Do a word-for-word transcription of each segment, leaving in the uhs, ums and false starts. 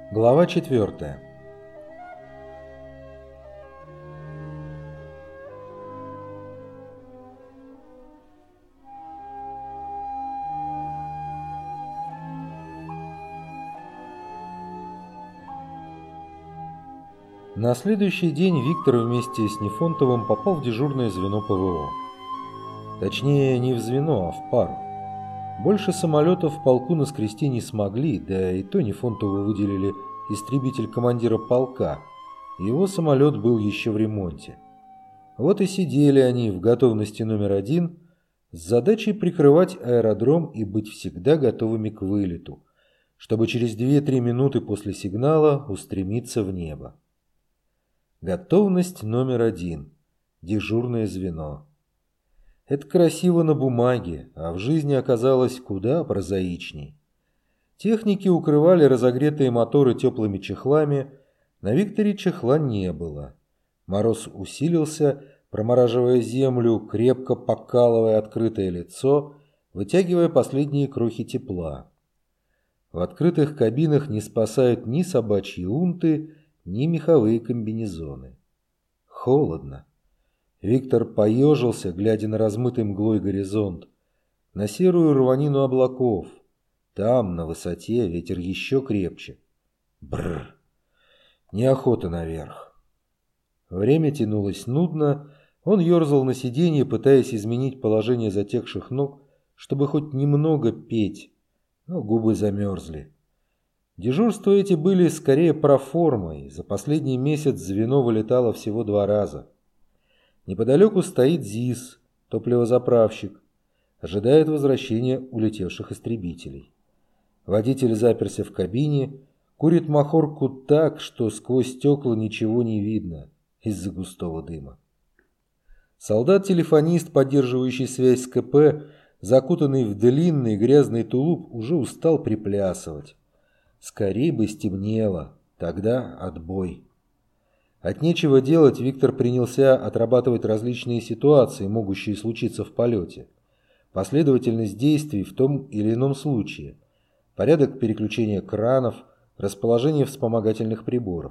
Глава четвертая. На следующий день Виктор вместе с Нефонтовым попал в дежурное звено ПВО. Точнее, не в звено, а в пару. Больше самолетов в полку наскрести не смогли, да и то Нефонтову выделили истребитель командира полка. Его самолет был еще в ремонте. Вот и сидели они в готовности номер один с задачей прикрывать аэродром и быть всегда готовыми к вылету, чтобы через две-три минуты после сигнала устремиться в небо. Готовность номер один. Дежурное звено. Это красиво на бумаге, а в жизни оказалось куда прозаичней. Техники укрывали разогретые моторы теплыми чехлами, на Викторе чехла не было. Мороз усилился, промораживая землю, крепко покалывая открытое лицо, вытягивая последние крохи тепла. В открытых кабинах не спасают ни собачьи унты, ни меховые комбинезоны. Холодно. Виктор поежился, глядя на размытый мглой горизонт, на серую рванину облаков. Там, на высоте, ветер еще крепче. Бррр. Неохота наверх. Время тянулось нудно. Он ерзал на сиденье, пытаясь изменить положение затекших ног, чтобы хоть немного петь, но губы замерзли. Дежурства эти были скорее проформой. За последний месяц звено вылетало всего два раза. Неподалеку стоит ЗИС, топливозаправщик, ожидает возвращения улетевших истребителей. Водитель заперся в кабине, курит махорку так, что сквозь стекла ничего не видно из-за густого дыма. Солдат-телефонист, поддерживающий связь с КП, закутанный в длинный грязный тулуп, уже устал приплясывать. Скорей бы стемнело, тогда отбой. От нечего делать Виктор принялся отрабатывать различные ситуации, могущие случиться в полете. Последовательность действий в том или ином случае. Порядок переключения кранов, расположение вспомогательных приборов.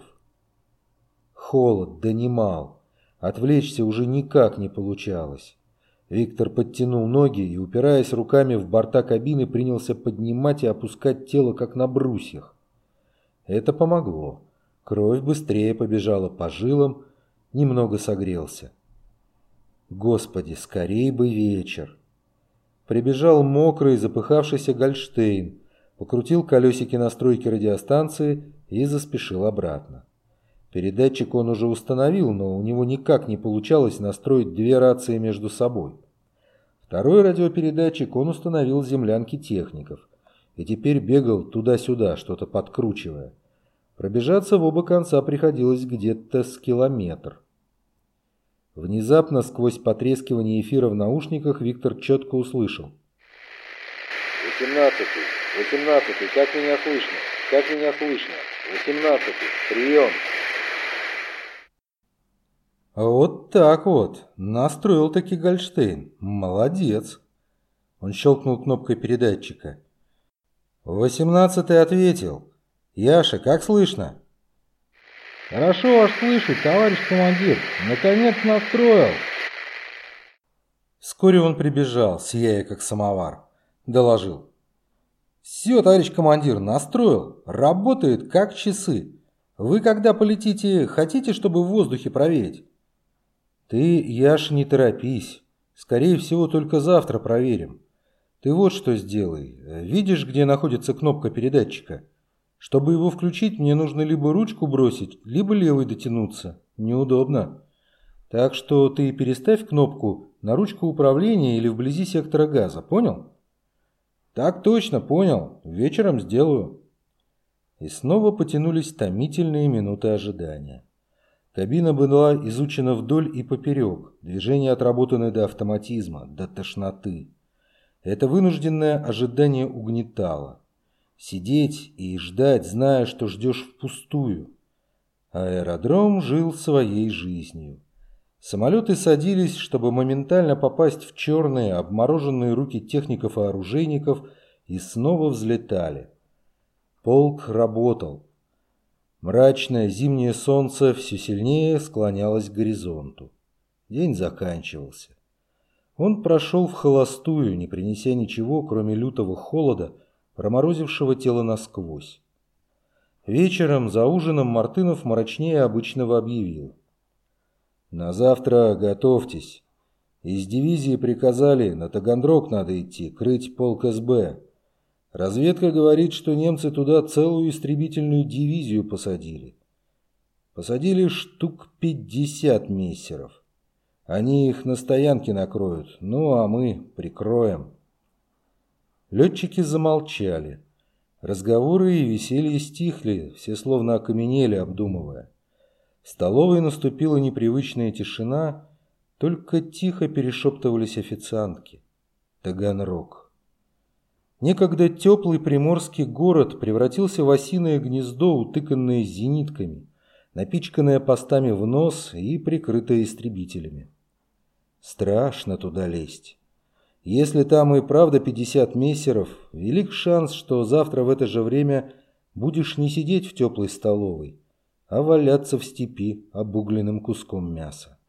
Холод донимал. Отвлечься уже никак не получалось. Виктор подтянул ноги и, упираясь руками в борта кабины, принялся поднимать и опускать тело, как на брусьях. Это помогло. Кровь быстрее побежала по жилам, немного согрелся. Господи, скорей бы вечер. Прибежал мокрый, запыхавшийся Гольштейн, покрутил колесики настройки радиостанции и заспешил обратно. Передатчик он уже установил, но у него никак не получалось настроить две рации между собой. Второй радиопередатчик он установил в землянке техников и теперь бегал туда-сюда, что-то подкручивая. Пробежаться в оба конца приходилось где-то с километр. Внезапно, сквозь потрескивание эфира в наушниках, Виктор четко услышал. «Восемнадцатый, восемнадцатый, как меня слышно? Как меня слышно? Восемнадцатый, прием!» Вот так вот. Настроил-таки Гольштейн. Молодец. Он щелкнул кнопкой передатчика. Восемнадцатый ответил. «Яша, как слышно?» «Хорошо вас слышать, товарищ командир. Наконец настроил». Вскоре он прибежал, сияя как самовар. Доложил. «Все, товарищ командир, настроил. Работает как часы. Вы, когда полетите, хотите, чтобы в воздухе проверить?» «Ты, Яша, не торопись. Скорее всего, только завтра проверим. Ты вот что сделай. Видишь, где находится кнопка передатчика? Чтобы его включить, мне нужно либо ручку бросить, либо левой дотянуться. Неудобно. Так что ты переставь кнопку на ручку управления или вблизи сектора газа. Понял?» «Так точно, понял. Вечером сделаю». И снова потянулись томительные минуты ожидания. Кабина была изучена вдоль и поперек, движения отработаны до автоматизма, до тошноты. Это вынужденное ожидание угнетало. Сидеть и ждать, зная, что ждешь впустую. Аэродром жил своей жизнью. Самолеты садились, чтобы моментально попасть в черные, обмороженные руки техников и оружейников, и снова взлетали. Полк работал. Мрачное зимнее солнце все сильнее склонялось к горизонту. День заканчивался. Он прошел в холостую, не принеся ничего, кроме лютого холода, проморозившего тело насквозь. Вечером за ужином Мартынов мрачнее обычного объявил: «На завтра готовьтесь. Из дивизии приказали, на Таганрог надо идти, крыть полк эс бэ. Разведка говорит, что немцы туда целую истребительную дивизию посадили. Посадили штук пятьдесят мессеров. Они их на стоянке накроют, ну а мы прикроем». Летчики замолчали. Разговоры и веселье стихли, все словно окаменели, обдумывая. В столовой наступила непривычная тишина, только тихо перешептывались официантки. Таганрог. Некогда теплый приморский город превратился в осиное гнездо, утыканное зенитками, напичканное постами в нос и прикрытое истребителями. Страшно туда лезть. Если там и правда пятьдесят мессеров, велик шанс, что завтра в это же время будешь не сидеть в теплой столовой, а валяться в степи обугленным куском мяса.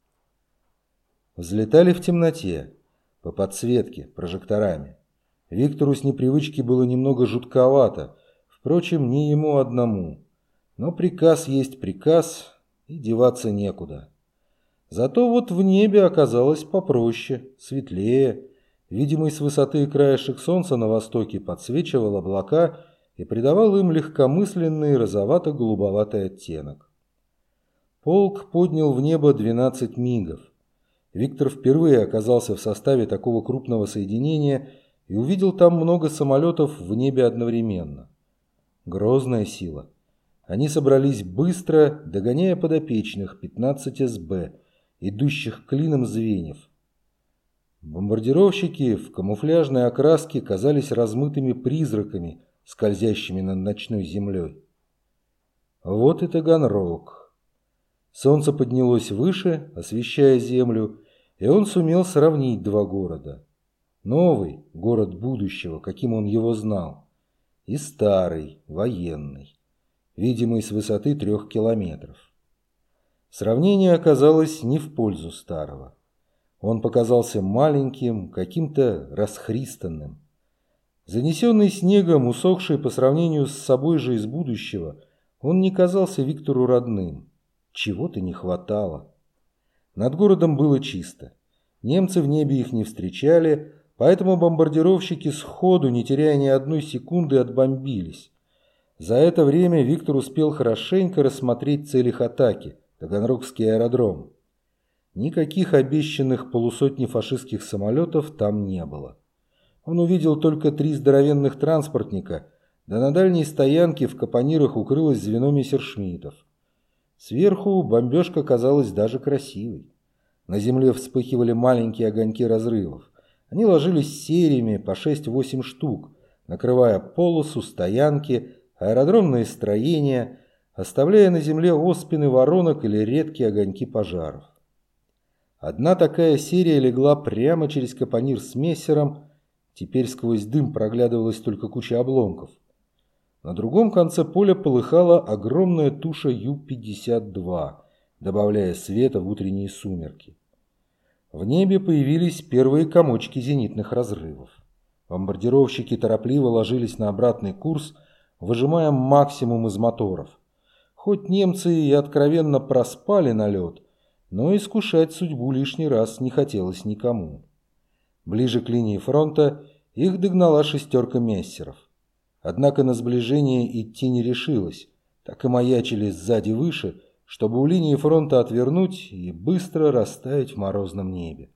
Взлетали в темноте, по подсветке, прожекторами. Виктору с непривычки было немного жутковато, впрочем, не ему одному. Но приказ есть приказ, и деваться некуда. Зато вот в небе оказалось попроще, светлее. Видимый с высоты краешек солнца на востоке подсвечивал облака и придавал им легкомысленный розовато-голубоватый оттенок. Полк поднял в небо двенадцать мигов. Виктор впервые оказался в составе такого крупного соединения и увидел там много самолетов в небе одновременно. Грозная сила. Они собрались быстро, догоняя подопечных пятнадцать эс бэ, идущих клином звеньев. Бомбардировщики в камуфляжной окраске казались размытыми призраками, скользящими над ночной землей. Вот и Таганрог. Солнце поднялось выше, освещая землю, и он сумел сравнить два города. Новый, город будущего, каким он его знал, и старый, военный, видимый с высоты трех километров. Сравнение оказалось не в пользу старого. Он показался маленьким, каким-то расхристанным. Занесенный снегом, усохший по сравнению с собой же из будущего, он не казался Виктору родным. Чего-то не хватало. Над городом было чисто. Немцы в небе их не встречали, поэтому бомбардировщики сходу, не теряя ни одной секунды, отбомбились. За это время Виктор успел хорошенько рассмотреть цель их атаки – Таганрогский аэродром. Никаких обещанных полусотни фашистских самолетов там не было. Он увидел только три здоровенных транспортника, да на дальней стоянке в капонирах укрылось звено мессершмиттов. Сверху бомбежка казалась даже красивой. На земле вспыхивали маленькие огоньки разрывов. Они ложились сериями по шесть-восемь штук, накрывая полосу, стоянки, аэродромные строения, оставляя на земле оспины воронок или редкие огоньки пожаров. Одна такая серия легла прямо через капонир с мессером, теперь сквозь дым проглядывалась только куча обломков. На другом конце поля полыхала огромная туша Ю пятьдесят два, добавляя света в утренние сумерки. В небе появились первые комочки зенитных разрывов. Бомбардировщики торопливо ложились на обратный курс, выжимая максимум из моторов. Хоть немцы и откровенно проспали налет, но искушать судьбу лишний раз не хотелось никому. Ближе к линии фронта их догнала шестерка мессеров. Однако на сближение идти не решилась, так и маячили сзади выше, чтобы у линии фронта отвернуть и быстро растаять в морозном небе.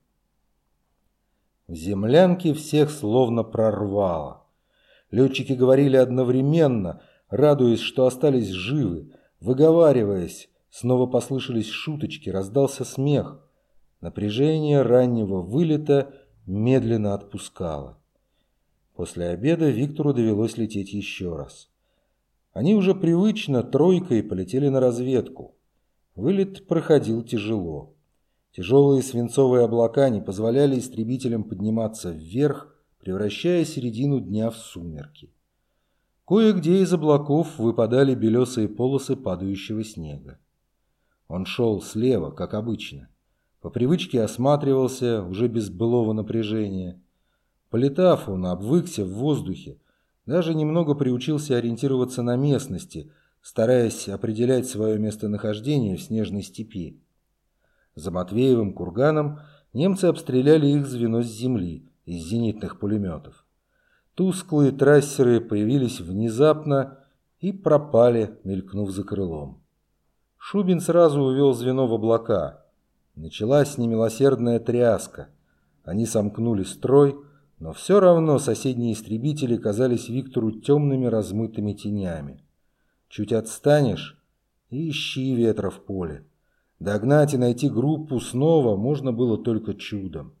В землянке всех словно прорвало. Летчики говорили одновременно, радуясь, что остались живы, выговариваясь. Снова послышались шуточки, раздался смех. Напряжение раннего вылета медленно отпускало. После обеда Виктору довелось лететь еще раз. Они уже привычно тройкой полетели на разведку. Вылет проходил тяжело. Тяжелые свинцовые облака не позволяли истребителям подниматься вверх, превращая середину дня в сумерки. Кое-где из облаков выпадали белесые полосы падающего снега. Он шел слева, как обычно. По привычке осматривался, уже без былого напряжения. Полетав, он обвыкся в воздухе, даже немного приучился ориентироваться на местности, стараясь определять свое местонахождение в снежной степи. За Матвеевым курганом немцы обстреляли их звено с земли из зенитных пулеметов. Тусклые трассеры появились внезапно и пропали, мелькнув за крылом. Шубин сразу увел звено в облака. Началась немилосердная тряска. Они сомкнули строй, но все равно соседние истребители казались Виктору темными размытыми тенями. Чуть отстанешь — и ищи ветра в поле. Догнать и найти группу снова можно было только чудом.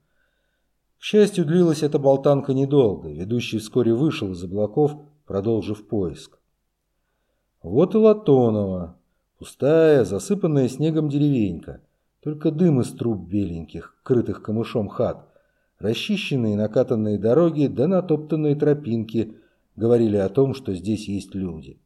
К счастью, длилась эта болтанка недолго. Ведущий вскоре вышел из облаков, продолжив поиск. Вот и Латонова. Пустая, засыпанная снегом деревенька. Только дым из труб беленьких, крытых камышом хат. Расчищенные накатанные дороги да натоптанные тропинки говорили о том, что здесь есть люди.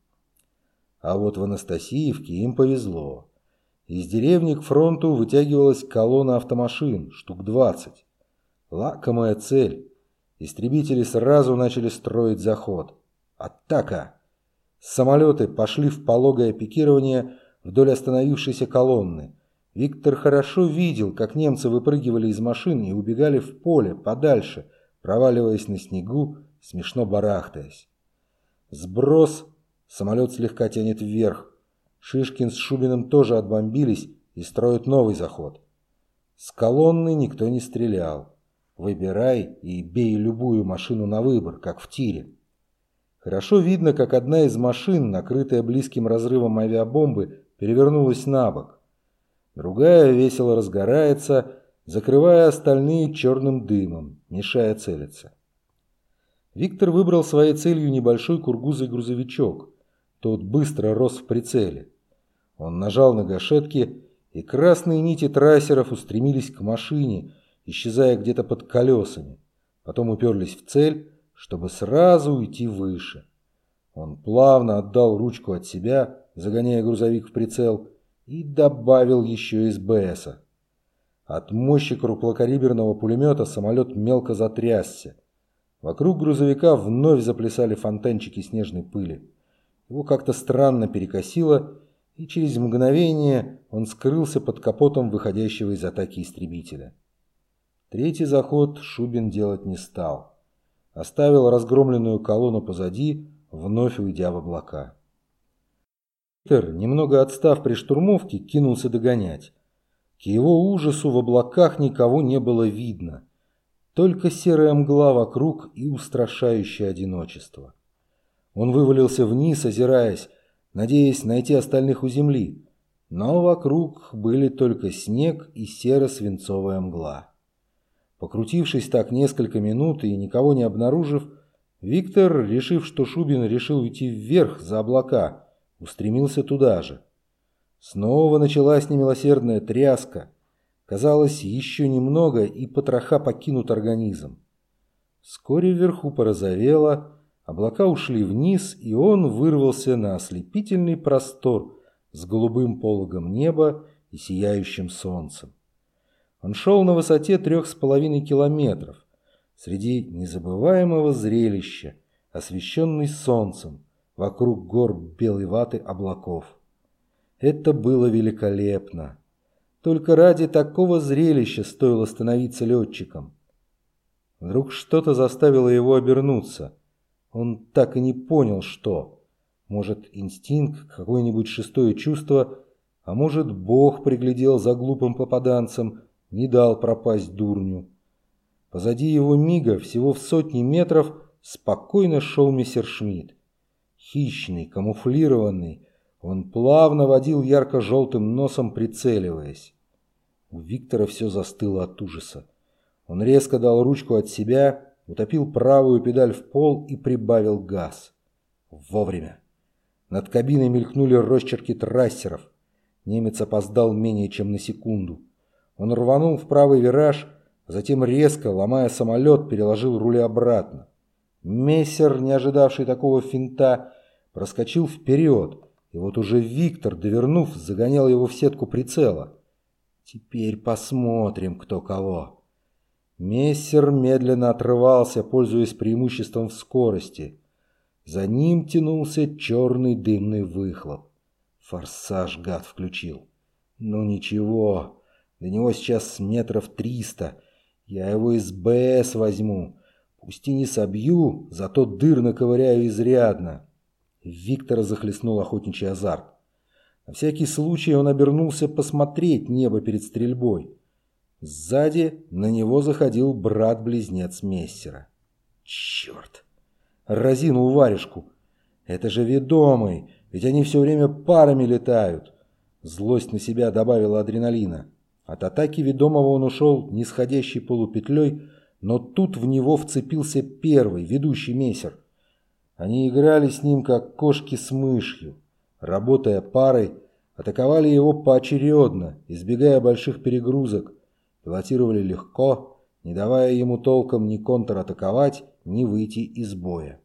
А вот в Анастасиевке им повезло. Из деревни к фронту вытягивалась колонна автомашин, штук двадцать. Лакомая цель. Истребители сразу начали строить заход. Атака! Самолеты пошли в пологое пикирование вдоль остановившейся колонны. Виктор хорошо видел, как немцы выпрыгивали из машин и убегали в поле подальше, проваливаясь на снегу, смешно барахтаясь. Сброс. Самолет слегка тянет вверх. Шишкин с Шубиным тоже отбомбились и строят новый заход. С колонны никто не стрелял. Выбирай и бей любую машину на выбор, как в тире. Хорошо видно, как одна из машин, накрытая близким разрывом авиабомбы, перевернулась на бок. Другая весело разгорается, закрывая остальные черным дымом, мешая целиться. Виктор выбрал своей целью небольшой кургузый грузовичок. Тот быстро рос в прицеле. Он нажал на гашетки, и красные нити трассеров устремились к машине, исчезая где-то под колесами. Потом уперлись в цель, чтобы сразу уйти выше. Он плавно отдал ручку от себя, загоняя грузовик в прицел, и добавил еще из БСа. От мощи крупнокалиберного пулемета самолет мелко затрясся. Вокруг грузовика вновь заплясали фонтанчики снежной пыли. Его как-то странно перекосило, и через мгновение он скрылся под капотом выходящего из атаки истребителя. Третий заход Шубин делать не стал. Оставил разгромленную колонну позади, вновь уйдя в облака. Виктор, немного отстав при штурмовке, кинулся догонять. К его ужасу в облаках никого не было видно. Только серая мгла вокруг и устрашающее одиночество. Он вывалился вниз, озираясь, надеясь найти остальных у земли. Но вокруг были только снег и серо-свинцовая мгла. Покрутившись так несколько минут и никого не обнаружив, Виктор, решив, что Шубин решил уйти вверх за облака, устремился туда же. Снова началась немилосердная тряска. Казалось, еще немного, и потроха покинут организм. Вскоре вверху порозовело, облака ушли вниз, и он вырвался на ослепительный простор с голубым пологом неба и сияющим солнцем. Он шел на высоте трех с половиной километров, среди незабываемого зрелища, освещенный солнцем, вокруг гор белой ваты облаков. Это было великолепно. Только ради такого зрелища стоило становиться летчиком. Вдруг что-то заставило его обернуться. Он так и не понял, что. Может, инстинкт, какое-нибудь шестое чувство, а может, Бог приглядел за глупым попаданцем, не дал пропасть дурню. Позади его мига, всего в сотни метров, спокойно шел мессершмитт. Хищный, камуфлированный, он плавно водил ярко-желтым носом, прицеливаясь. У Виктора все застыло от ужаса. Он резко дал ручку от себя, утопил правую педаль в пол и прибавил газ. Вовремя. Над кабиной мелькнули росчерки трассеров. Немец опоздал менее чем на секунду. Он рванул в правый вираж, затем резко, ломая самолет, переложил рули обратно. Мессер, не ожидавший такого финта, проскочил вперед, и вот уже Виктор, довернув, загонял его в сетку прицела. Теперь посмотрим, кто кого. Мессер медленно отрывался, пользуясь преимуществом в скорости. За ним тянулся черный дымный выхлоп. Форсаж гад включил. Ну ничего, до него сейчас метров триста. Я его из БС возьму. Пусть и не собью, зато дыр наковыряю изрядно. Виктора захлестнул охотничий азарт. На всякий случай он обернулся посмотреть небо перед стрельбой. Сзади на него заходил брат-близнец Мессера. Черт! Разинул варежку. Это же ведомый, ведь они все время парами летают. Злость на себя добавила адреналина. От атаки ведомого он ушел нисходящей полупетлей, но тут в него вцепился первый, ведущий Мессер. Они играли с ним, как кошки с мышью. Работая парой, атаковали его поочередно, избегая больших перегрузок. Пилотировали легко, не давая ему толком ни контратаковать, ни выйти из боя.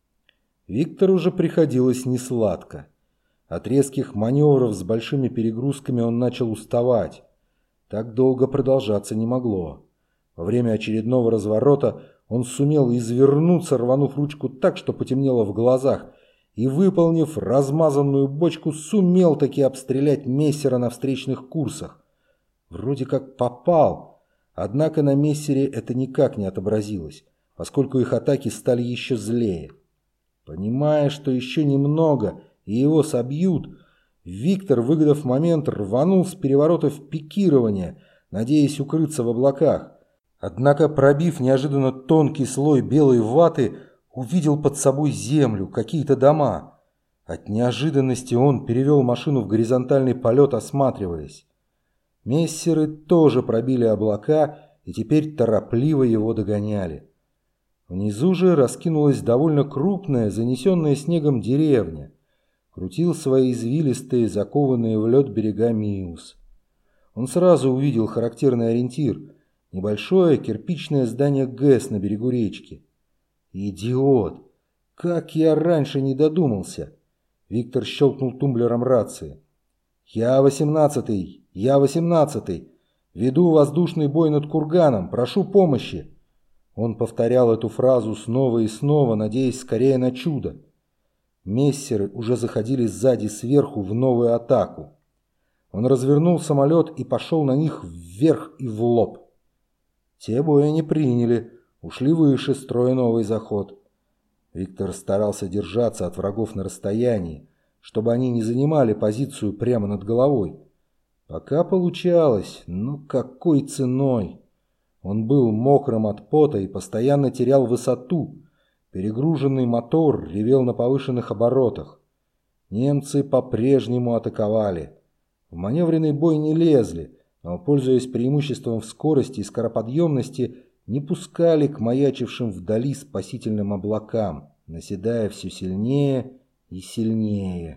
Виктору же приходилось несладко. От резких маневров с большими перегрузками он начал уставать. Так долго продолжаться не могло. Во время очередного разворота он сумел извернуться, рванув ручку так, что потемнело в глазах, и, выполнив размазанную бочку, сумел таки обстрелять Мессера на встречных курсах. Вроде как попал, однако на Мессере это никак не отобразилось, поскольку их атаки стали еще злее. Понимая, что еще немного и его собьют, Виктор, выгодав момент, рванул с переворота в пикирование, надеясь укрыться в облаках. Однако, пробив неожиданно тонкий слой белой ваты, увидел под собой землю, какие-то дома. От неожиданности он перевел машину в горизонтальный полет, осматриваясь. Мессеры тоже пробили облака и теперь торопливо его догоняли. Внизу же раскинулась довольно крупная, занесенная снегом деревня. Крутил свои извилистые, закованные в лед берега Миус. Он сразу увидел характерный ориентир – небольшое кирпичное здание ГЭС на берегу речки. Идиот! Как я раньше не додумался! Виктор щелкнул тумблером рации. «Я восемнадцатый! Я восемнадцатый! Веду воздушный бой над курганом! Прошу помощи!» Он повторял эту фразу снова и снова, надеясь скорее на чудо. Мессеры уже заходили сзади сверху в новую атаку. Он развернул самолет и пошел на них вверх и в лоб. Те боя не приняли, ушли выше, строя новый заход. Виктор старался держаться от врагов на расстоянии, чтобы они не занимали позицию прямо над головой. Пока получалось, но какой ценой? Он был мокрым от пота и постоянно терял высоту. Перегруженный мотор ревел на повышенных оборотах. Немцы по-прежнему атаковали. В маневренный бой не лезли, но, пользуясь преимуществом в скорости и скороподъемности, не пускали к маячившим вдали спасительным облакам, наседая все сильнее и сильнее.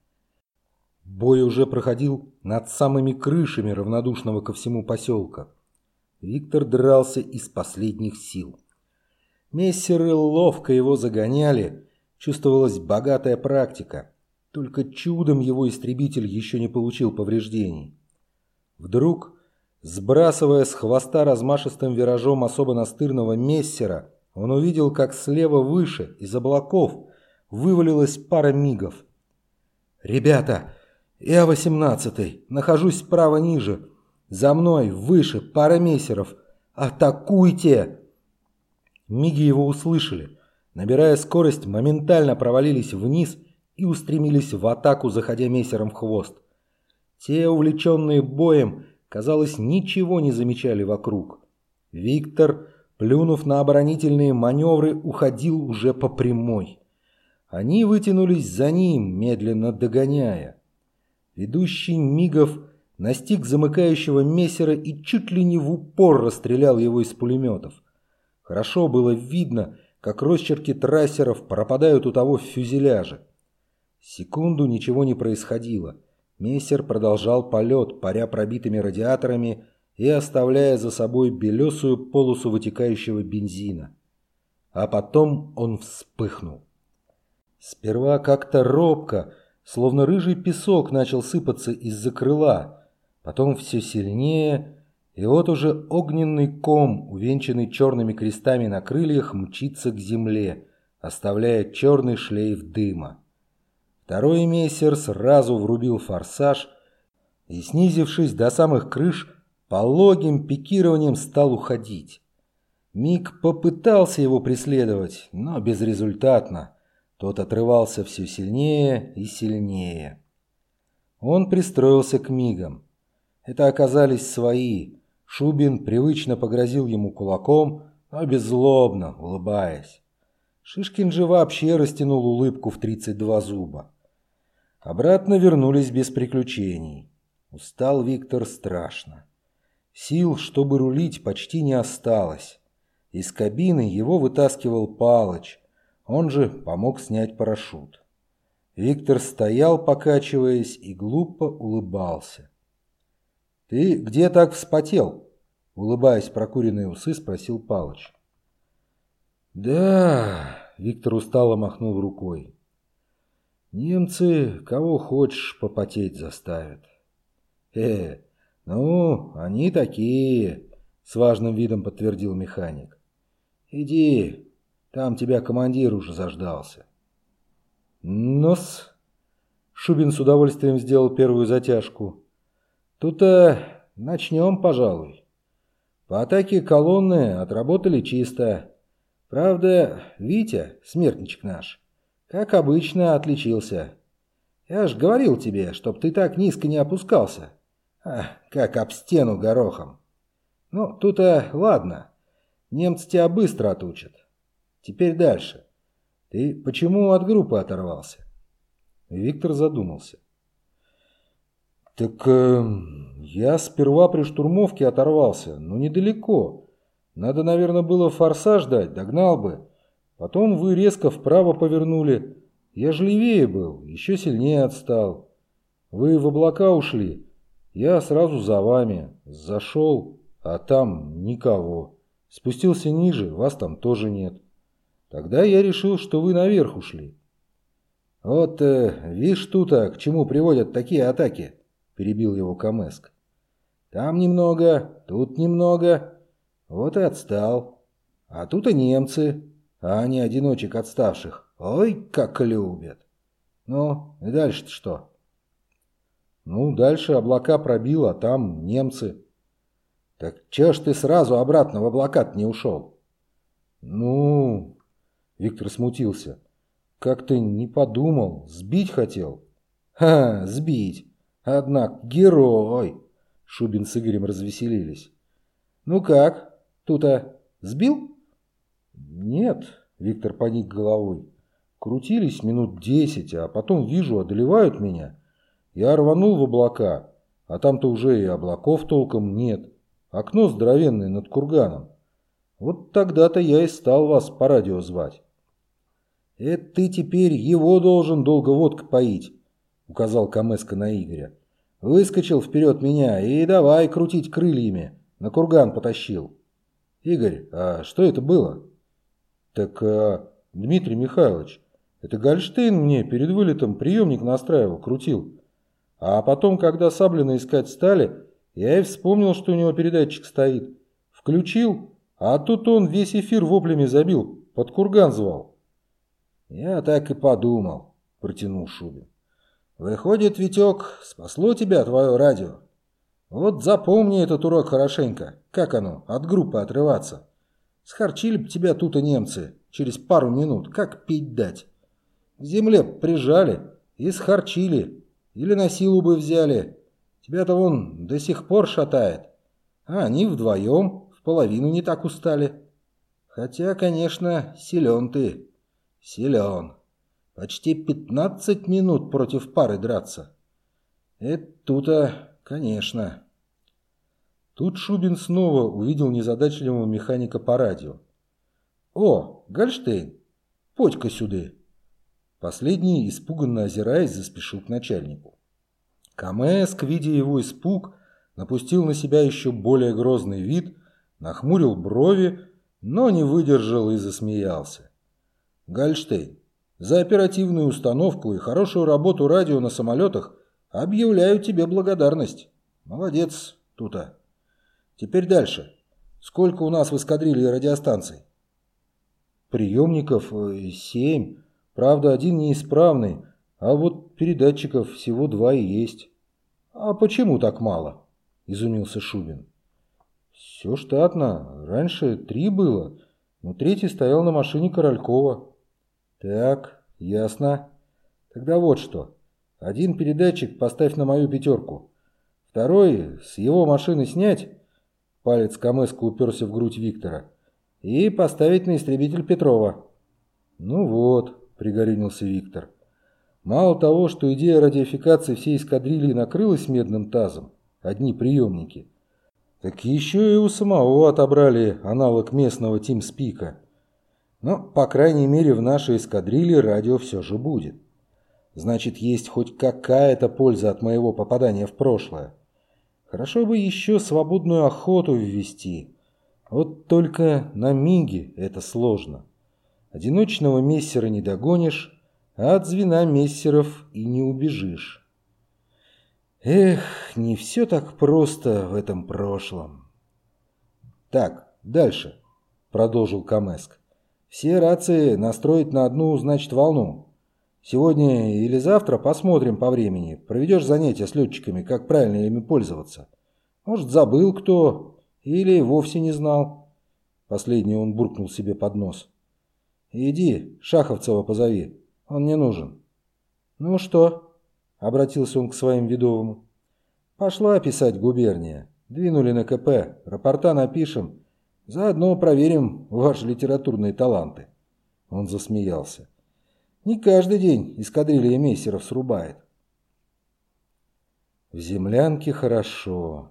Бой уже проходил над самыми крышами равнодушного ко всему поселка. Виктор дрался из последних сил. Мессеры ловко его загоняли, чувствовалась богатая практика. Только чудом его истребитель еще не получил повреждений. Вдруг, сбрасывая с хвоста размашистым виражом особо настырного Мессера, он увидел, как слева выше, из облаков, вывалилась пара мигов. «Ребята, я восемнадцатый, нахожусь справа ниже. За мной, выше, пара мессеров. Атакуйте!» Миги его услышали. Набирая скорость, моментально провалились вниз и устремились в атаку, заходя мессером в хвост. Те, увлеченные боем, казалось, ничего не замечали вокруг. Виктор, плюнув на оборонительные маневры, уходил уже по прямой. Они вытянулись за ним, медленно догоняя. Ведущий мигов настиг замыкающего мессера и чуть ли не в упор расстрелял его из пулеметов. Хорошо было видно, как росчерки трассеров пропадают у того в фюзеляже. Секунду ничего не происходило. Мессер продолжал полет, паря пробитыми радиаторами и оставляя за собой белесую полосу вытекающего бензина. а потом он вспыхнул. Сперва как-то робко, словно рыжий песок начал сыпаться из-за крыла, потом все сильнее, и вот уже огненный ком, увенчанный черными крестами на крыльях, мчится к земле, оставляя черный шлейф дыма. Второй мессер сразу врубил форсаж и, снизившись до самых крыш, пологим пикированием стал уходить. Миг попытался его преследовать, но безрезультатно. Тот отрывался все сильнее и сильнее. Он пристроился к мигам. Это оказались свои. Шубин привычно погрозил ему кулаком, но беззлобно, улыбаясь. Шишкин же вообще растянул улыбку в тридцать два зуба. Обратно вернулись без приключений. Устал Виктор страшно. Сил, чтобы рулить, почти не осталось. Из кабины его вытаскивал Палыч. Он же помог снять парашют. Виктор стоял, покачиваясь, и глупо улыбался. «Ты где так вспотел?» — улыбаясь прокуренные усы, спросил Палыч. «Да...» — Виктор устало махнул рукой. «Немцы кого хочешь попотеть заставят». «Э, ну, они такие», — с важным видом подтвердил механик. «Иди, там тебя командир уже заждался». «Ну-с», — Шубин с удовольствием сделал первую затяжку. «Тут-то начнем, пожалуй. По атаке колонны отработали чисто. Правда, Витя, смертничек наш, как обычно, отличился. Я ж говорил тебе, чтоб ты так низко не опускался. А, как об стену горохом. Ну, тут-то ладно. Немцы тебя быстро отучат. Теперь дальше. Ты почему от группы оторвался?» Виктор задумался. «Так э, я сперва при штурмовке оторвался, но недалеко. Надо, наверное, было форсаж дать, догнал бы. Потом вы резко вправо повернули. Я же левее был, еще сильнее отстал. Вы в облака ушли. Я сразу за вами. Зашел, а там никого. Спустился ниже, вас там тоже нет. Тогда я решил, что вы наверх ушли». «Вот, э, видишь, тут-то к чему приводят такие атаки», — перебил его Камэск. «Там немного, тут немного. Вот и отстал. А тут и немцы, а они одиночек отставших. Ой, как любят. Ну, и дальше-то что?» «Ну, дальше облака пробил, а там немцы». «Так чё ж ты сразу обратно в облака-то не ушел?» «Ну...» — Виктор смутился. «Как-то не подумал. Сбить хотел». «Ха, сбить. Однако герой!» Шубин с Игорем развеселились. «Ну как? Тут-то сбил?» «Нет», — Виктор поник головой. «Крутились минут десять, а потом вижу, одолевают меня. Я рванул в облака, а там-то уже и облаков толком нет. Окно здоровенное над курганом. Вот тогда-то я и стал вас по радио звать». «Это ты теперь его должен долго водкой поить», — указал Камэска на Игоря. «Выскочил вперед меня и давай крутить крыльями. На курган потащил». «Игорь, а что это было?» «Так, а, Дмитрий Михайлович, это Гольштейн мне перед вылетом приемник настраивал, крутил. А потом, когда Саблина искать стали, я и вспомнил, что у него передатчик стоит. Включил, а тут он весь эфир воплями забил, под курган звал». «Я так и подумал», — протянул Шубин. «Выходит, Витек, спасло тебя твое радио. Вот запомни этот урок хорошенько, как оно, от группы отрываться. Схарчили б тебя тут и немцы через пару минут, как пить дать. К земле прижали и схарчили, или на силу бы взяли. Тебя-то вон до сих пор шатает, а они вдвоем в половину не так устали. Хотя, конечно, силен ты». «Силен. Почти пятнадцать минут против пары драться. Это тут-то, конечно». Тут Шубин снова увидел незадачливого механика по радио. «О, Гольштейн, подь-ка сюда». Последний, испуганно озираясь, заспешил к начальнику. Камэск, видя его испуг, напустил на себя еще более грозный вид, нахмурил брови, но не выдержал и засмеялся. «Гольштейн, за оперативную установку и хорошую работу радио на самолетах объявляю тебе благодарность. Молодец, Тута. Теперь дальше. Сколько у нас в эскадрилье радиостанций?» «Приемников э, семь. Правда, один неисправный, а вот передатчиков всего два и есть». «А почему так мало?» – изумился Шубин. «Все штатно. Раньше три было, но третий стоял на машине Королькова». «Так, ясно. Тогда вот что. Один передатчик поставь на мою пятерку. Второй с его машины снять». Палец Камэска уперся в грудь Виктора. «И поставить на истребитель Петрова». «Ну вот», — пригорюнился Виктор. «Мало того, что идея радиофикации всей эскадрильи накрылась медным тазом, одни приемники, так еще и у самого отобрали аналог местного тимспика. Но, по крайней мере, в нашей эскадрилье радио все же будет. Значит, есть хоть какая-то польза от моего попадания в прошлое. Хорошо бы еще свободную охоту ввести. Вот только на Миге это сложно. Одиночного мессера не догонишь, а от звена мессеров и не убежишь. Эх, не все так просто в этом прошлом». «Так, дальше», — продолжил Камэск. «Все рации настроить на одну, значит, волну. Сегодня или завтра посмотрим по времени. Проведешь занятия с летчиками, как правильно ими пользоваться. Может, забыл кто или вовсе не знал». Последнее он буркнул себе под нос. «Иди, Шаховцева позови. Он не нужен». «Ну что?» — обратился он к своим ведовым. «Пошла писать губерния. Двинули на ка пэ. Рапорта напишем. Заодно проверим ваши литературные таланты». Он засмеялся. «Не каждый день эскадрилья мессеров срубает». В землянке хорошо.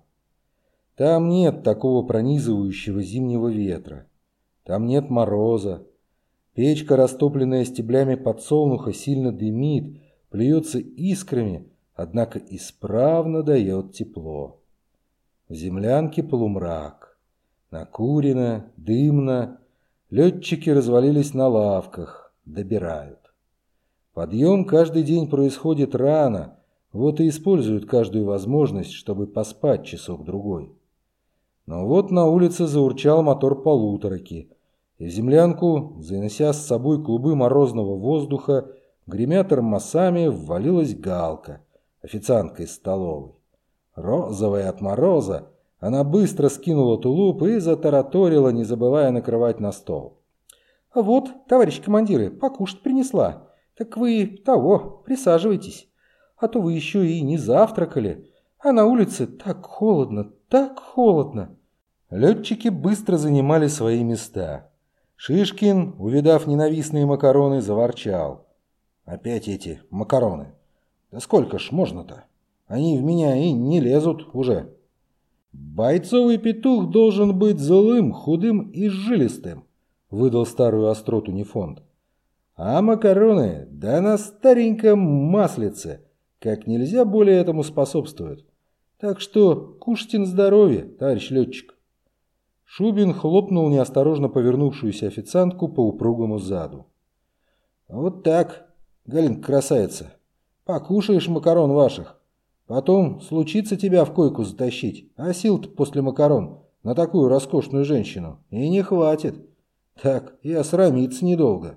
Там нет такого пронизывающего зимнего ветра. Там нет мороза. Печка, растопленная стеблями подсолнуха, сильно дымит, плюется искрами, однако исправно дает тепло. В землянке полумрак. Накурено, дымно. Летчики развалились на лавках, добирают. Подъем каждый день происходит рано, вот и используют каждую возможность, чтобы поспать часок-другой. Но вот на улице заурчал мотор полуторки, и в землянку, занося с собой клубы морозного воздуха, гремя тормозами, ввалилась Галка, официантка из столовой. Розовая от мороза, она быстро скинула тулуп и затараторила, не забывая накрывать на стол. «А вот, товарищ командиры, покушать принесла. Так вы того, присаживайтесь. А то вы еще и не завтракали. А на улице так холодно, так холодно». Летчики быстро занимали свои места. Шишкин, увидав ненавистные макароны, заворчал. «Опять эти макароны. Да сколько ж можно-то? Они в меня и не лезут уже». «Бойцовый петух должен быть злым, худым и жилистым», выдал старую остроту Нефонт. «А макароны, да на стареньком маслице, как нельзя более этому способствуют. Так что кушайте на здоровье, товарищ летчик». Шубин хлопнул неосторожно повернувшуюся официантку по упругому заду. «Вот так, Галинка красавица, покушаешь макарон ваших. Потом случится тебя в койку затащить, а сил-то после макарон на такую роскошную женщину и не хватит. Так и осрамиться недолго».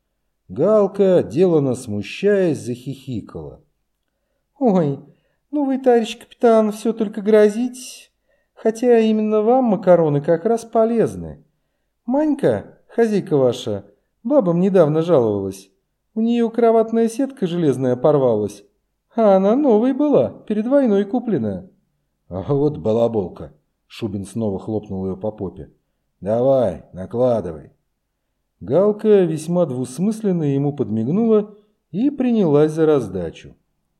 Галка, делано смущаясь, захихикала. «Ой, ну вы, товарищ капитан, все только грозитесь. Хотя именно вам макароны как раз полезны. Манька, хозяйка ваша, бабам недавно жаловалась. У нее кроватная сетка железная порвалась, а она новой была, перед войной купленная». «А вот балаболка», — Шубин снова хлопнул ее по попе. «Давай, накладывай». Галка весьма двусмысленно ему подмигнула и принялась за раздачу.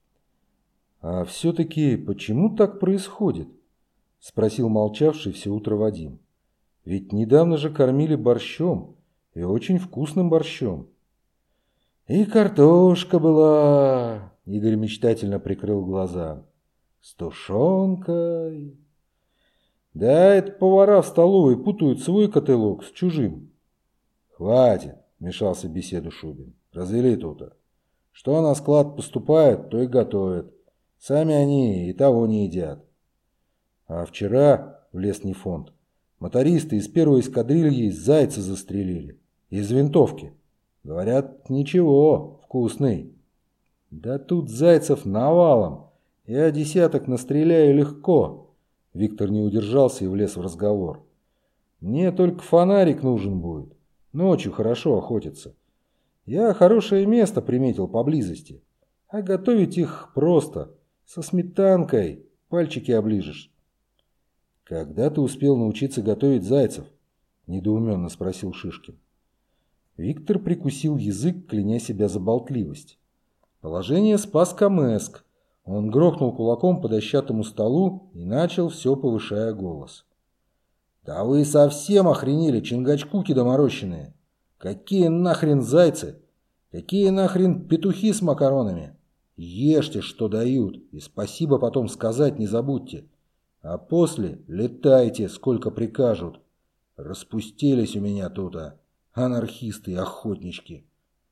«А все-таки почему так происходит?» — спросил молчавший все утро Вадим. «Ведь недавно же кормили борщом, и очень вкусным борщом». «И картошка была...» — Игорь мечтательно прикрыл глаза. «С тушенкой...» Да, это повара в столовой путают свой котелок с чужим. Хватит, вмешался в беседу Шубин. Развели тут-то. Что на склад поступает, то и готовят. Сами они и того не едят. А вчера, влез Нефонт, мотористы из первой эскадрильи зайца застрелили. Из винтовки. Говорят, ничего, вкусный. Да тут зайцев навалом. Я десяток настреляю легко. Виктор не удержался и влез в разговор. Мне только фонарик нужен будет. Ночью хорошо охотиться. Я хорошее место приметил поблизости. А готовить их просто. Со сметанкой. Пальчики оближешь. Когда ты успел научиться готовить зайцев? Недоуменно спросил Шишкин. Виктор прикусил язык, кляня себя за болтливость. Положение спас Камэск. Он грохнул кулаком по дощатому столу и начал, все повышая голос. «Да вы совсем охренели, чингачкуки доморощенные! Какие нахрен зайцы? Какие нахрен петухи с макаронами? Ешьте, что дают, и спасибо потом сказать не забудьте. А после летайте, сколько прикажут. Распустились у меня тут, а, анархисты и охотнички».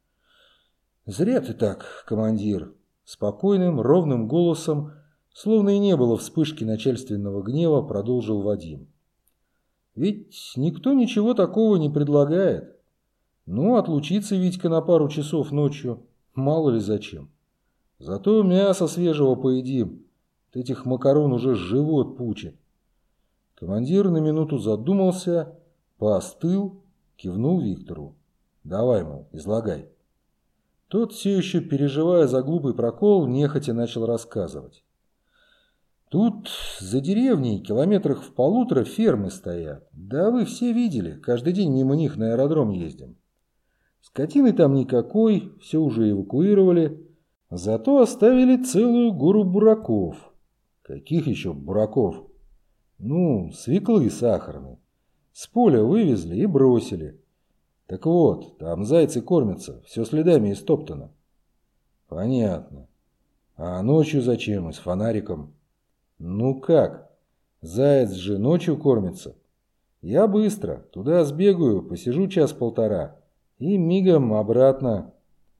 «Зря ты так, командир», — спокойным, ровным голосом, словно и не было вспышки начальственного гнева, продолжил Вадим. «Ведь никто ничего такого не предлагает. Ну, отлучиться Витька на пару часов ночью, мало ли зачем. Зато мясо свежего поедим, от этих макарон уже живот пучит». Командир на минуту задумался, поостыл, кивнул Виктору. «Давай, мол, излагай». Тот, все еще переживая за глупый прокол, нехотя начал рассказывать. Тут за деревней километрах в полутора фермы стоят. Да вы все видели, каждый день мимо них на аэродром ездим. Скотины там никакой, все уже эвакуировали. Зато оставили целую гору бураков. Каких еще бураков? Ну, свеклы сахарной. С поля вывезли и бросили. Так вот, там зайцы кормятся, все следами истоптано. Понятно. А ночью зачем и с фонариком? Ну как? Заяц же ночью кормится. Я быстро, туда сбегаю, посижу час-полтора и мигом обратно.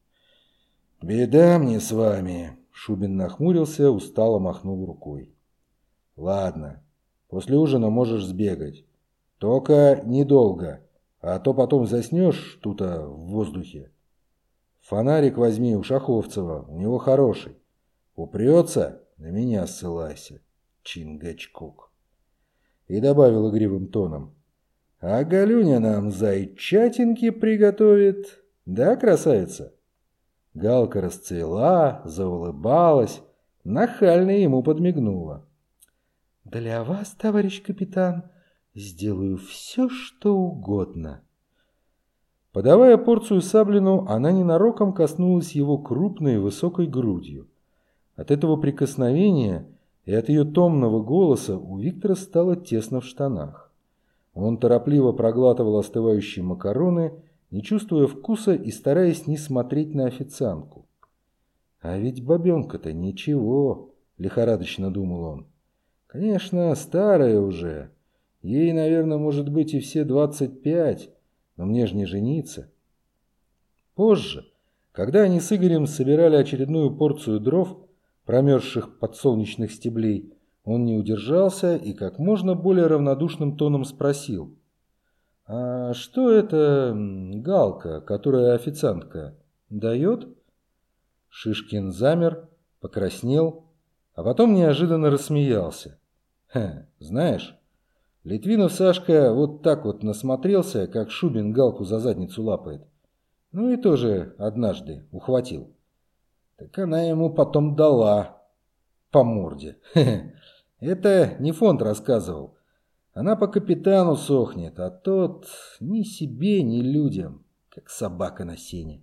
Беда мне с вами. Шубин нахмурился, устало махнул рукой. Ладно, после ужина можешь сбегать. Только недолго. А то потом заснешь тут-то в воздухе. Фонарик возьми у Шаховцева, у него хороший. Упрется, на меня ссылайся, Чингачкук. И добавил игривым тоном. А Галюня нам зайчатинки приготовит. Да, красавица? Галка расцвела, заулыбалась, нахально ему подмигнула. Для вас, товарищ капитан, сделаю все, что угодно. Подавая порцию Саблину, она ненароком коснулась его крупной высокой грудью. От этого прикосновения и от ее томного голоса у Виктора стало тесно в штанах. Он торопливо проглатывал остывающие макароны, не чувствуя вкуса и стараясь не смотреть на официантку. «А ведь бабенка-то ничего», — лихорадочно думал он. «Конечно, старая уже. Ей, наверное, может быть и все двадцать пять, но мне же не жениться». Позже, когда они с Игорем собирали очередную порцию дров, промерзших подсолнечных стеблей, он не удержался и как можно более равнодушным тоном спросил. «А что это Галка, которая официантка, дает?» Шишкин замер, покраснел, а потом неожиданно рассмеялся. «Ха, знаешь, Литвинов Сашка вот так вот насмотрелся, как Шубин Галку за задницу лапает. Ну и тоже однажды ухватил. Так она ему потом дала по морде. Хе-хе. Это не фонд рассказывал. Она по капитану сохнет, а тот ни себе, ни людям, как собака на сене».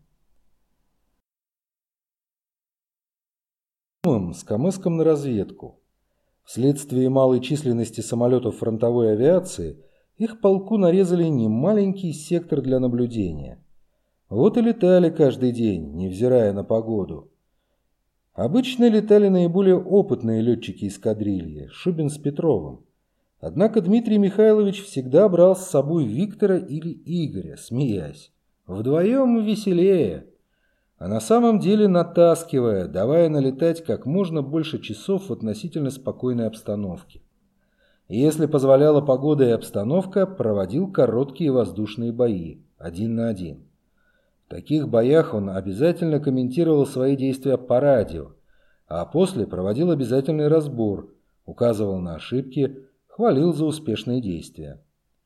С Камэском на разведку. Вследствие малой численности самолетов фронтовой авиации их полку нарезали немаленький сектор для наблюдения. Вот и летали каждый день, невзирая на погоду. Обычно летали наиболее опытные летчики эскадрильи, Шубин с Петровым. Однако Дмитрий Михайлович всегда брал с собой Виктора или Игоря, смеясь. Вдвоем веселее. А на самом деле натаскивая, давая налетать как можно больше часов в относительно спокойной обстановке. И если позволяла погода и обстановка, проводил короткие воздушные бои, один на один. В таких боях он обязательно комментировал свои действия по радио, а после проводил обязательный разбор, указывал на ошибки, хвалил за успешные действия.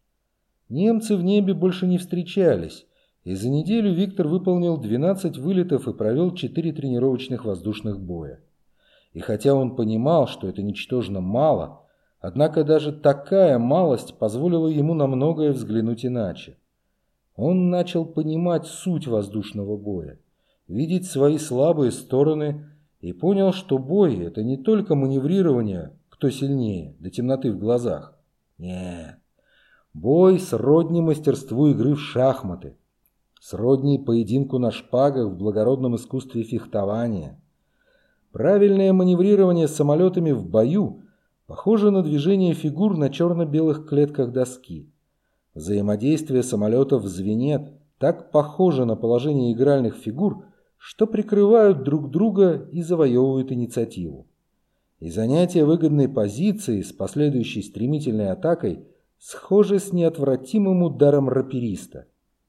Немцы в небе больше не встречались, и за неделю Виктор выполнил двенадцать вылетов и провел четыре тренировочных воздушных боя. И хотя он понимал, что это ничтожно мало, однако даже такая малость позволила ему на многое взглянуть иначе. Он начал понимать суть воздушного боя, видеть свои слабые стороны и понял, что бой – это не только маневрирование, кто сильнее, до темноты в глазах. Нет. Бой сродни мастерству игры в шахматы, сродни поединку на шпагах в благородном искусстве фехтования. Правильное маневрирование самолетами в бою похоже на движение фигур на черно-белых клетках доски. Взаимодействие самолетов в звене так похоже на положение игральных фигур, что прикрывают друг друга и завоевывают инициативу. И занятие выгодной позиции с последующей стремительной атакой схоже с неотвратимым ударом рапериста.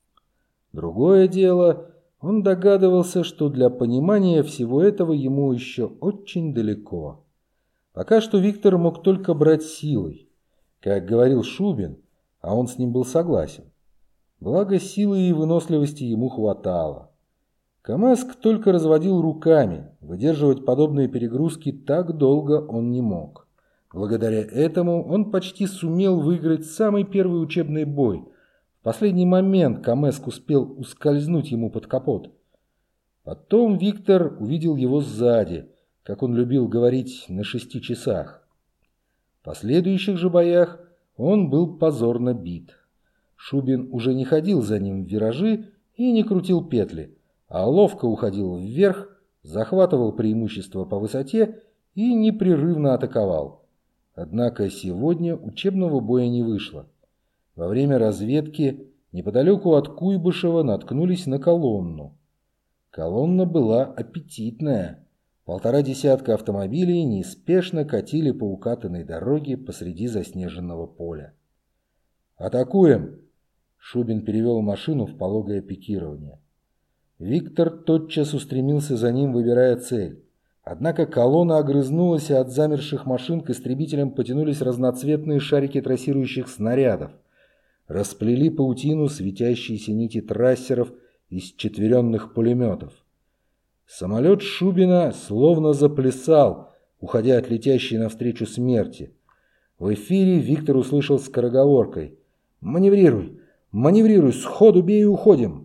Другое дело, он догадывался, что для понимания всего этого ему еще очень далеко. Пока что Виктор мог только брать силой, как говорил Шубин, а он с ним был согласен. Благо силы и выносливости ему хватало. Камэск только разводил руками, выдерживать подобные перегрузки так долго он не мог. Благодаря этому он почти сумел выиграть самый первый учебный бой. В последний момент Камэск успел ускользнуть ему под капот. Потом Виктор увидел его сзади, как он любил говорить, на шести часах. В последующих же боях он был позорно бит. Шубин уже не ходил за ним в виражи и не крутил петли, а ловко уходил вверх, захватывал преимущество по высоте и непрерывно атаковал. Однако сегодня учебного боя не вышло. Во время разведки неподалеку от Куйбышева наткнулись на колонну. Колонна была аппетитная. Полтора десятка автомобилей неспешно катили по укатанной дороге посреди заснеженного поля. «Атакуем!» Шубин перевел машину в пологое пикирование. Виктор тотчас устремился за ним, выбирая цель. Однако колонна огрызнулась, и от замерших машин к истребителям потянулись разноцветные шарики трассирующих снарядов. Расплели паутину светящиеся нити трассеров из четверенных пулеметов. Самолет Шубина словно заплясал, уходя от летящей навстречу смерти. В эфире Виктор услышал скороговоркой: «Маневрируй! Маневрируй! Сходу бей и уходим!»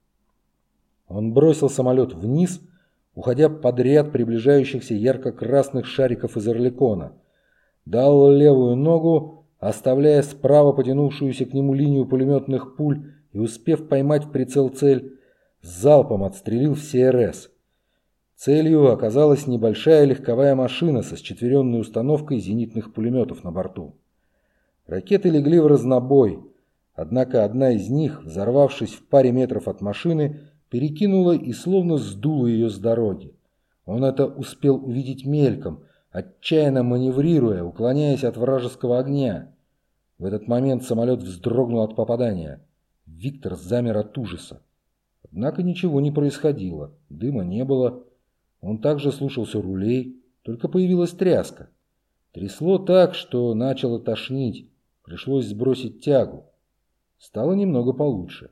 Он бросил самолет вниз, уходя под ряд приближающихся ярко-красных шариков из орликона. Дал левую ногу, оставляя справа потянувшуюся к нему линию пулеметных пуль, и, успев поймать в прицел цель, залпом отстрелил все эр эс. Целью оказалась небольшая легковая машина со счетверенной установкой зенитных пулеметов на борту. Ракеты легли в разнобой, однако одна из них, взорвавшись в паре метров от машины, перекинула и словно сдула ее с дороги. Он это успел увидеть мельком, отчаянно маневрируя, уклоняясь от вражеского огня. В этот момент самолет вздрогнул от попадания. Виктор замер от ужаса. Однако ничего не происходило, дыма не было. Он также слушался рулей, только появилась тряска. Трясло так, что начало тошнить, пришлось сбросить тягу. Стало немного получше.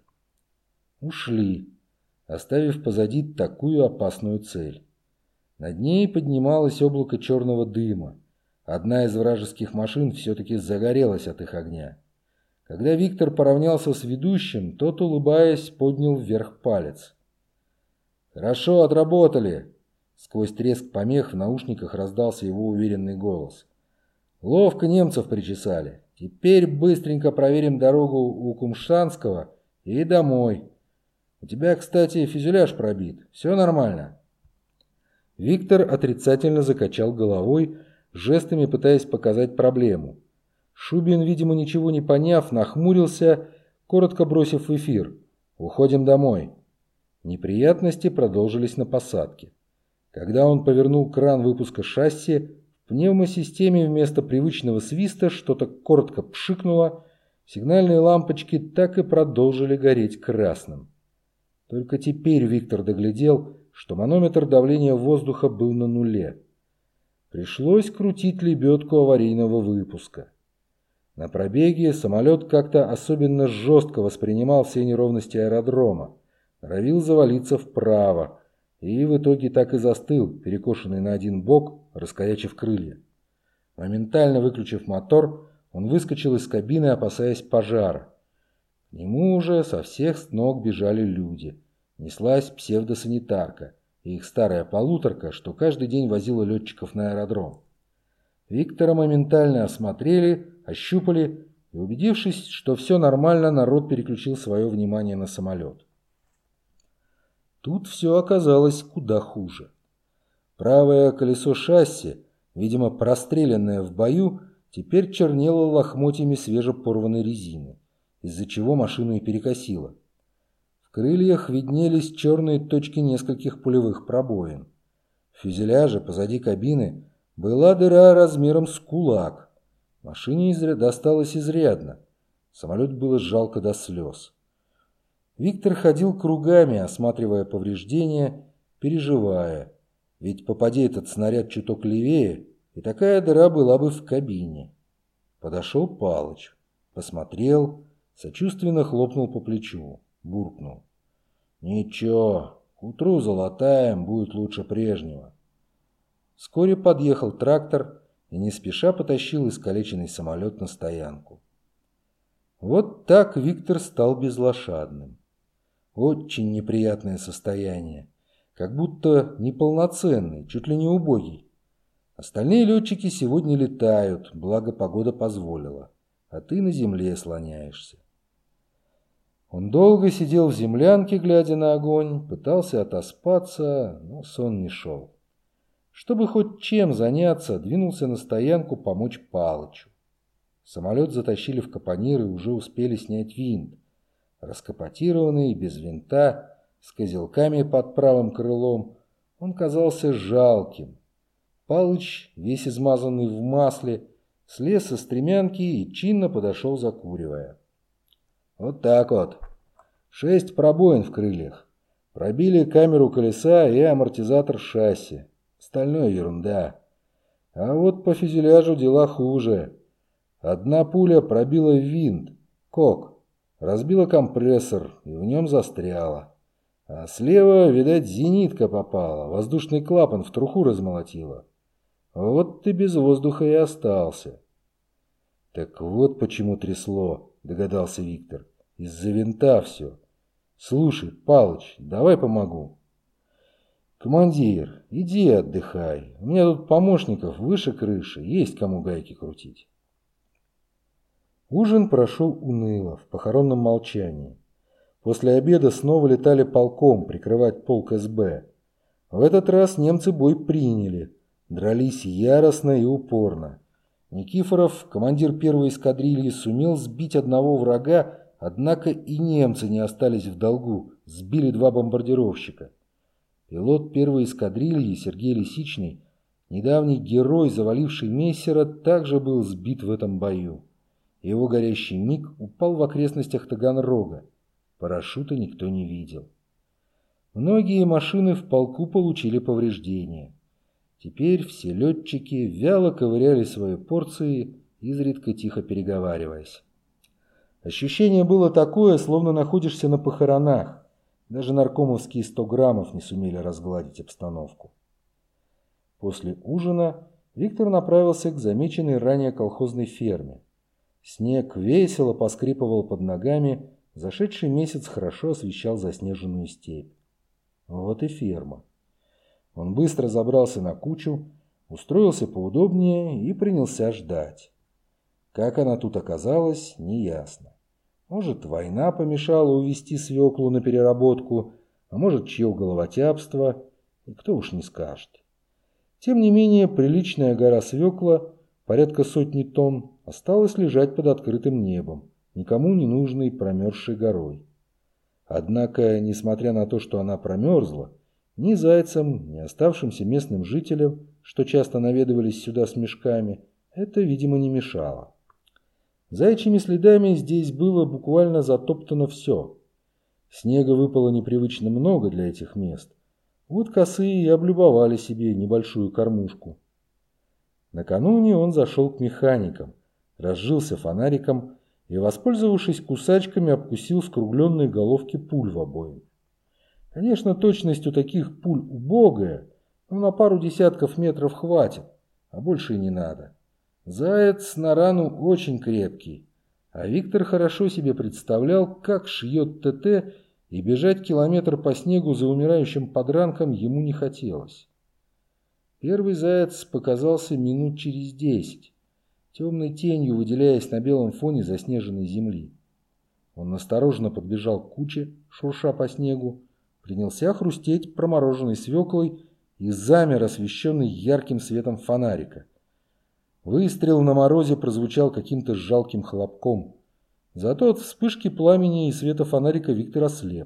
Ушли, оставив позади такую опасную цель. Над ней поднималось облако черного дыма. Одна из вражеских машин все-таки загорелась от их огня. Когда Виктор поравнялся с ведущим, тот, улыбаясь, поднял вверх палец. «Хорошо отработали!» Сквозь треск помех в наушниках раздался его уверенный голос. «Ловко немцев причесали. Теперь быстренько проверим дорогу у Кумшанского и домой. У тебя, кстати, фюзеляж пробит. Все нормально?» Виктор отрицательно закачал головой, жестами пытаясь показать проблему. Шубин, видимо, ничего не поняв, нахмурился, коротко бросив в эфир: «Уходим домой». Неприятности продолжились на посадке. Когда он повернул кран выпуска шасси, в пневмосистеме вместо привычного свиста что-то коротко пшикнуло, сигнальные лампочки так и продолжили гореть красным. Только теперь Виктор доглядел, что манометр давления воздуха был на нуле. Пришлось крутить лебедку аварийного выпуска. На пробеге самолет как-то особенно жестко воспринимал все неровности аэродрома, норовил завалиться вправо и в итоге так и застыл, перекошенный на один бок, раскорячив крылья. Моментально выключив мотор, он выскочил из кабины, опасаясь пожара. К нему уже со всех ног бежали люди. Неслась псевдосанитарка и их старая полуторка, что каждый день возила летчиков на аэродром. Виктора моментально осмотрели, ощупали, и, убедившись, что все нормально, народ переключил свое внимание на самолет. Тут все оказалось куда хуже. Правое колесо шасси, видимо, простреленное в бою, теперь чернело лохмотьями свежепорванной резины, из-за чего машину и перекосило. В крыльях виднелись черные точки нескольких пулевых пробоин. В фюзеляже позади кабины была дыра размером с кулак. Машине изря... досталось изрядно. Самолет было жалко до слез. Виктор ходил кругами, осматривая повреждения, переживая. Ведь попади этот снаряд чуток левее, и такая дыра была бы в кабине. Подошел Палыч, посмотрел, сочувственно хлопнул по плечу, буркнул: «Ничего, к утру залатаем, будет лучше прежнего». Вскоре подъехал трактор и не спеша потащил искалеченный самолет на стоянку. Вот так Виктор стал безлошадным. Очень неприятное состояние, как будто неполноценный, чуть ли не убогий. Остальные летчики сегодня летают, благо погода позволила, а ты на земле слоняешься. Он долго сидел в землянке, глядя на огонь, пытался отоспаться, но сон не шел. Чтобы хоть чем заняться, двинулся на стоянку помочь Палычу. Самолет затащили в капонир и уже успели снять винт. Раскапотированный, без винта, с козелками под правым крылом, он казался жалким. Палыч, весь измазанный в масле, слез со стремянки и чинно подошел, закуривая. Вот так вот. Шесть пробоин в крыльях. Пробили камеру колеса и амортизатор шасси. Остальное ерунда. А вот по фюзеляжу дела хуже. Одна пуля пробила винт, кок, разбила компрессор и в нем застряла. А слева, видать, зенитка попала, воздушный клапан в труху размолотила. Вот ты без воздуха и остался. Так вот почему трясло, догадался Виктор. Из-за винта все. Слушай, Палыч, давай помогу. Командир, иди отдыхай. У меня тут помощников выше крыши, есть кому гайки крутить. Ужин прошел уныло, в похоронном молчании. После обеда снова летали полком прикрывать полк эс бэ. В этот раз немцы бой приняли, дрались яростно и упорно. Никифоров, командир первой эскадрильи, сумел сбить одного врага, однако и немцы не остались в долгу, сбили два бомбардировщика. Пилот первой эскадрильи Сергей Лисичный, недавний герой, заваливший Мессера, также был сбит в этом бою. Его горящий миг упал в окрестностях Таганрога. Парашюта никто не видел. Многие машины в полку получили повреждения. Теперь все летчики вяло ковыряли свои порции, изредка тихо переговариваясь. Ощущение было такое, словно находишься на похоронах. Даже наркомовские сто граммов не сумели разгладить обстановку. После ужина Виктор направился к замеченной ранее колхозной ферме. Снег весело поскрипывал под ногами, зашедший месяц хорошо освещал заснеженную степь. Вот и ферма. Он быстро забрался на кучу, устроился поудобнее и принялся ждать. Как она тут оказалась, неясно. Может, война помешала увезти свеклу на переработку, а может, чье головотяпство, и кто уж не скажет. Тем не менее, приличная гора свекла порядка сотни тонн, осталось лежать под открытым небом, никому не нужной промерзшей горой. Однако, несмотря на то, что она промерзла, ни зайцам, ни оставшимся местным жителям, что часто наведывались сюда с мешками, это, видимо, не мешало. Заячьими следами здесь было буквально затоптано все. Снега выпало непривычно много для этих мест. Вот косые и облюбовали себе небольшую кормушку. Накануне он зашел к механикам, разжился фонариком и, воспользовавшись кусачками, обкусил скругленные головки пуль в обоим. Конечно, точность у таких пуль убогая, но на пару десятков метров хватит, а больше и не надо. Заяц на рану очень крепкий, а Виктор хорошо себе представлял, как шьет ТТ, и бежать километр по снегу за умирающим подранком ему не хотелось. Первый заяц показался минут через десять, темной тенью выделяясь на белом фоне заснеженной земли. Он осторожно подбежал к куче, шурша по снегу, принялся хрустеть промороженной свеклой и замер, освещенный ярким светом фонарика. Выстрел на морозе прозвучал каким-то жалким хлопком. Зато от вспышки пламени и света фонарика Виктор ослеп.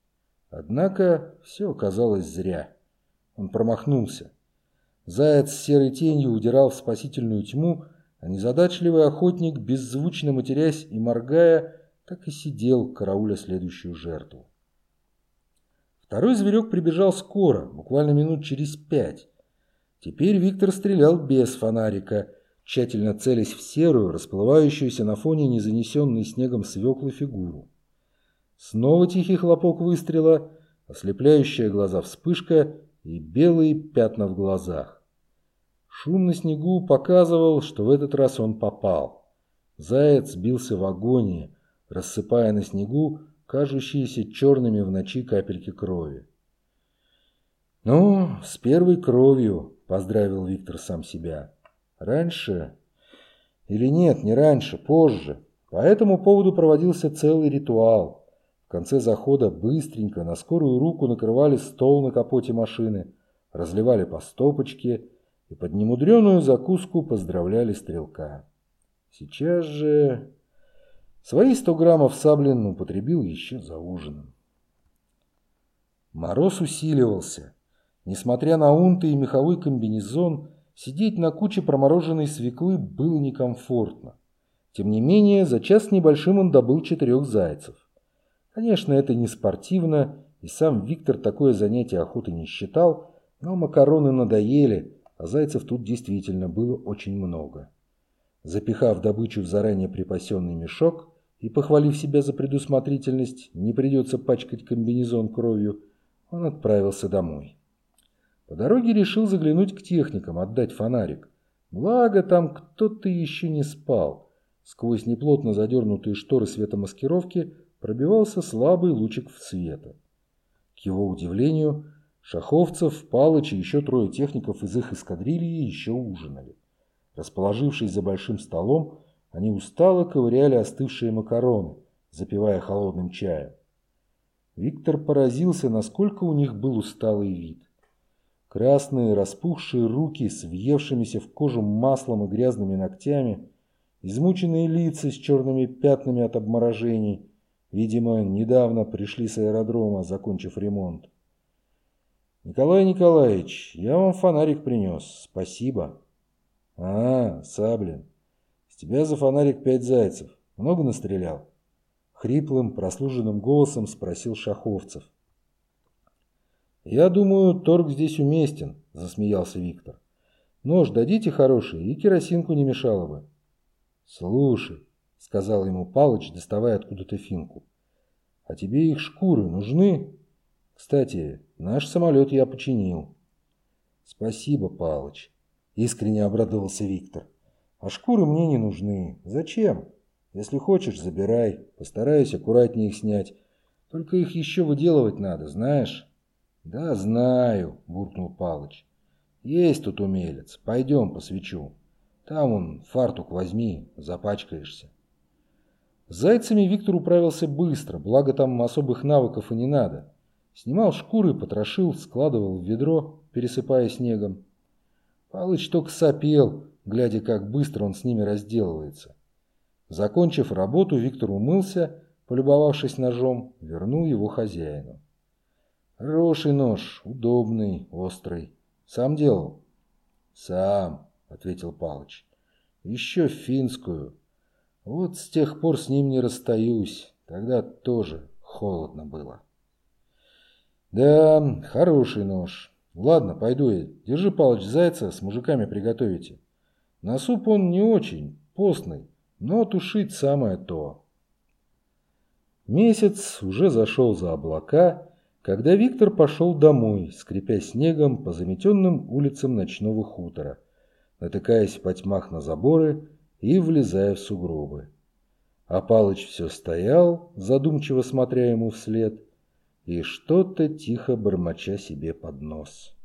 Однако все оказалось зря. Он промахнулся. Заяц с серой тенью удирал в спасительную тьму, а незадачливый охотник, беззвучно матерясь и моргая, так и сидел, карауля следующую жертву. Второй зверек прибежал скоро, буквально минут через пять. Теперь Виктор стрелял без фонарика, тщательно целясь в серую, расплывающуюся на фоне незанесенной снегом свеклы фигуру. Снова тихий хлопок выстрела, ослепляющая глаза вспышка и белые пятна в глазах. Шум на снегу показывал, что в этот раз он попал. Заяц бился в агонии, рассыпая на снегу кажущиеся черными в ночи капельки крови. «Ну, с первой кровью», — поздравил Виктор сам себя. «Раньше? Или нет, не раньше, позже. По этому поводу проводился целый ритуал. В конце захода быстренько, на скорую руку накрывали стол на капоте машины, разливали по стопочке и под немудреную закуску поздравляли стрелка. Сейчас же свои сто граммов Саблин употребил еще за ужином». Мороз усиливался. Несмотря на унты и меховой комбинезон, сидеть на куче промороженной свеклы было некомфортно. Тем не менее, за час с небольшим он добыл четырех зайцев. Конечно, это не спортивно, и сам Виктор такое занятие охоты не считал, но макароны надоели, а зайцев тут действительно было очень много. Запихав добычу в заранее припасенный мешок и похвалив себя за предусмотрительность, не придется пачкать комбинезон кровью, он отправился домой. По дороге решил заглянуть к техникам, отдать фонарик. Благо, там кто-то еще не спал. Сквозь неплотно задернутые шторы светомаскировки пробивался слабый лучик света. К его удивлению, Шаховцев, Палыч и еще трое техников из их эскадрильи еще ужинали. Расположившись за большим столом, они устало ковыряли остывшие макароны, запивая холодным чаем. Виктор поразился, насколько у них был усталый вид. Красные распухшие руки с въевшимися в кожу маслом и грязными ногтями, измученные лица с черными пятнами от обморожений, видимо, недавно пришли с аэродрома, закончив ремонт. «Николай Николаевич, я вам фонарик принес, спасибо». «А, Саблин, с тебя за фонарик пять зайцев. Много настрелял?» Хриплым, прослуженным голосом спросил Шаховцев. «Я думаю, торг здесь уместен», – засмеялся Виктор. «Нож дадите хороший, и керосинку не мешало бы». «Слушай», – сказал ему Палыч, доставая откуда-то финку, – «а тебе их шкуры нужны? Кстати, наш самолет я починил». «Спасибо, Палыч», – искренне обрадовался Виктор. «А шкуры мне не нужны. Зачем? Если хочешь, забирай. Постараюсь аккуратнее их снять. Только их еще выделывать надо, знаешь?» «Да, знаю», – буркнул Палыч. «Есть тут умелец. Пойдем посвечу. Там он, фартук возьми, запачкаешься». С зайцами Виктор управился быстро, благо там особых навыков и не надо. Снимал шкуры, потрошил, складывал в ведро, пересыпая снегом. Палыч только сопел, глядя, как быстро он с ними разделывается. Закончив работу, Виктор умылся, полюбовавшись ножом, вернул его хозяину. «Хороший нож, удобный, острый. Сам делал?» «Сам», — ответил Палыч. «Еще финскую. Вот с тех пор с ним не расстаюсь. Тогда тоже холодно было». «Да, хороший нож. Ладно, пойду я. Держи, Палыч, зайца, с мужиками приготовите. На суп он не очень, постный, но тушить самое то». Месяц уже зашел за облака, когда Виктор пошел домой, скрипя снегом по заметенным улицам ночного хутора, натыкаясь в потьмах на заборы и влезая в сугробы. А Палыч все стоял, задумчиво смотря ему вслед, и что-то тихо бормоча себе под нос.